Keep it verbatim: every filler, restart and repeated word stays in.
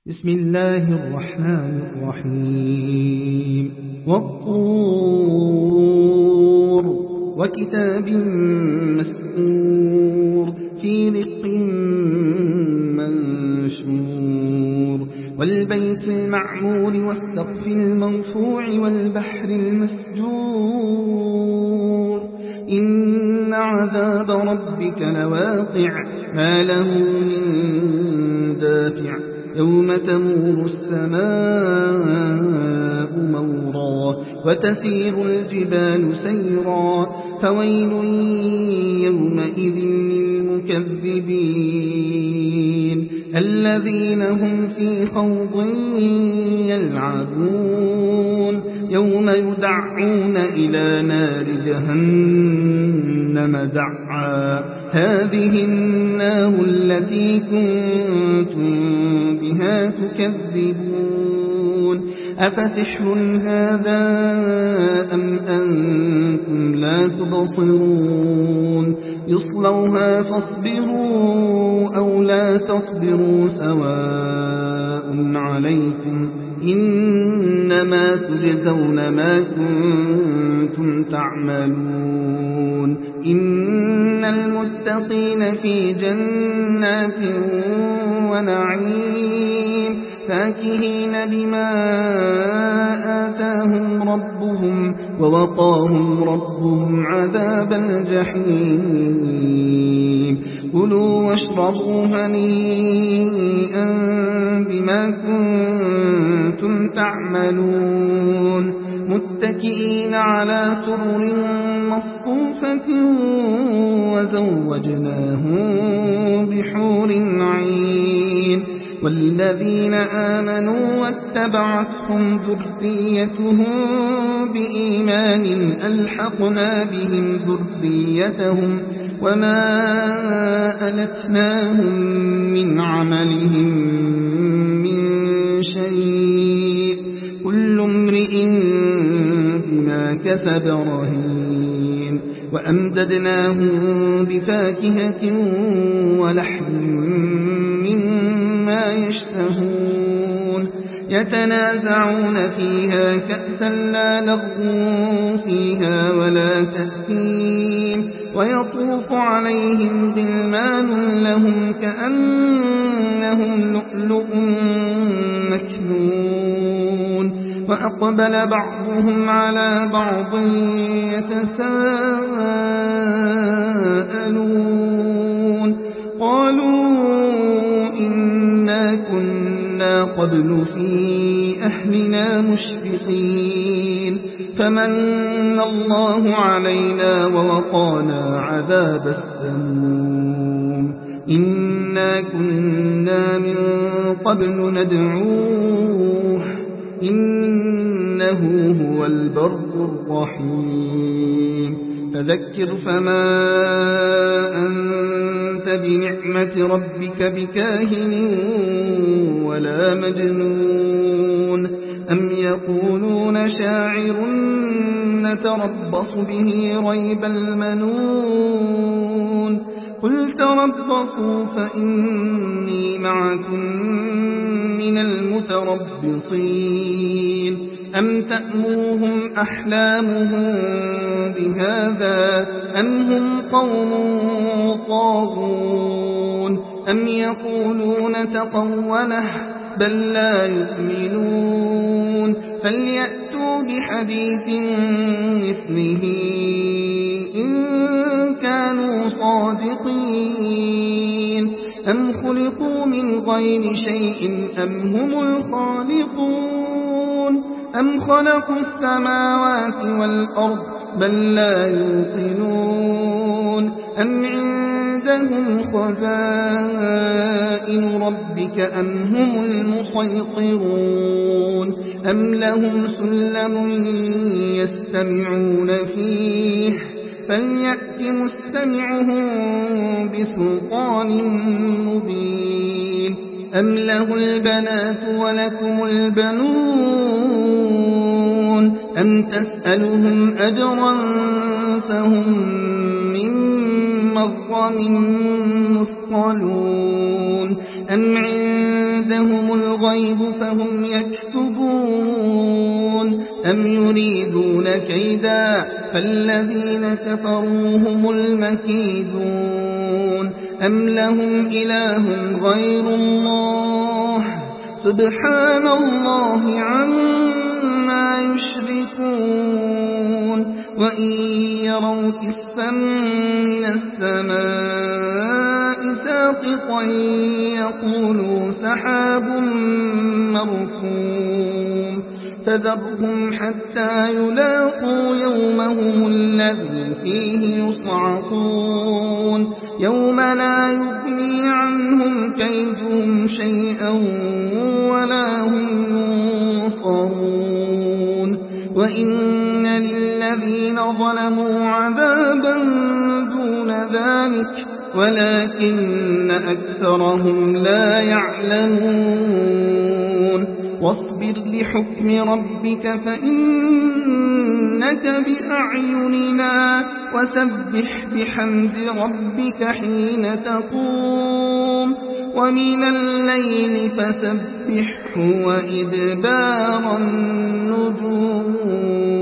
بسم الله الرحمن الرحيم والطور وكتاب مسكور في رق منشور والبيت المعمور والسقف المرفوع والبحر المسجور إن عذاب ربك لواقع ما له من دافع يوم تمور السماء مورا وتسير الجبال سيرا فويل يومئذ للمكذبين الذين هم في خوض يلعبون يوم يدعون إلى نار جهنم دعا هذه النار التي كنتم بها تكذبون أفسحر هذا أم أنتم لا تبصرون يصلوها فاصبروا أو لا تصبروا سواء عليكم إنما تجزون ما كنتم تعملون إن المتقين في جنات ونعيم فاكهين بما آتاهم ربهم ووقاهم ربهم عذاب الجحيم كلوا واشربوا هنيئا بما كنتم تعملون متكئين على سرر مصفوفة وزوجناهم بحور عين والذين آمنوا واتبعتهم ذريتهم بإيمان ألحقنا بهم ذريتهم وما ألتناهم من عملهم من شيء كل امرئ بما كسب رهين وأمددناهم بفاكهة ولحم مما يشتهون يتنازعون فيها كأسا لا لغو فيها ولا تأثيم ويطوف عليهم غلمان لهم كأنهم لؤلؤ مكنون وأقبل بعضهم على بعض يتساءلون قالوا إنا كنا قبل في أهلنا مشفقين فمن الله علينا ووقانا عذاب السموم إنا كنا من قبل ندعوه إنه هو البر الرحيم فذكر فما أنت بنعمة ربك بكاهن ولا مجنون أم يقولون شاعر نتربص به ريب المنون قل تربصوا فإني معكم من المتربصين أم تأمرهم أحلامهم بهذا أم هم قوم طاغون أم يقولون تقوله بل لا يؤمنون فليأتوا بحديث مثله إن كانوا صادقين أم خلقوا من غير شيء أم هم الخالقون أم خلقوا السماوات والأرض بل لا يوقنون أم عندهم خزائن ربك أم هم المسيطرون أم لهم سلم يستمعون فيه فليأت مستمعهم بسلطان مبين أم له البنات ولكم البنون أم تسألهم أجرا فهم من مغرم مثقلون أم عندهم الغيب الغيب فهم يكتبون أم يريدون كيدا فالذين كفروا هم المكيدون أم لهم إله غير الله سبحان الله عما يشركون وإن يروا كسفا من السماء ساقطا يقولوا سحاب مركوم فذرهم حتى يلاقوا يومهم الذي فيه يصعقون يوم لا يغني عنهم كيدهم شيئا ولا هم ينصرون وإن للذين ظلموا عذابا دون ذلك ولكن أكثرهم لا يعلمون واصبر لحكم ربك فإنك بأعيننا وسبح بحمد ربك حين تقوم ومن الليل فسبحه وإدبار النجوم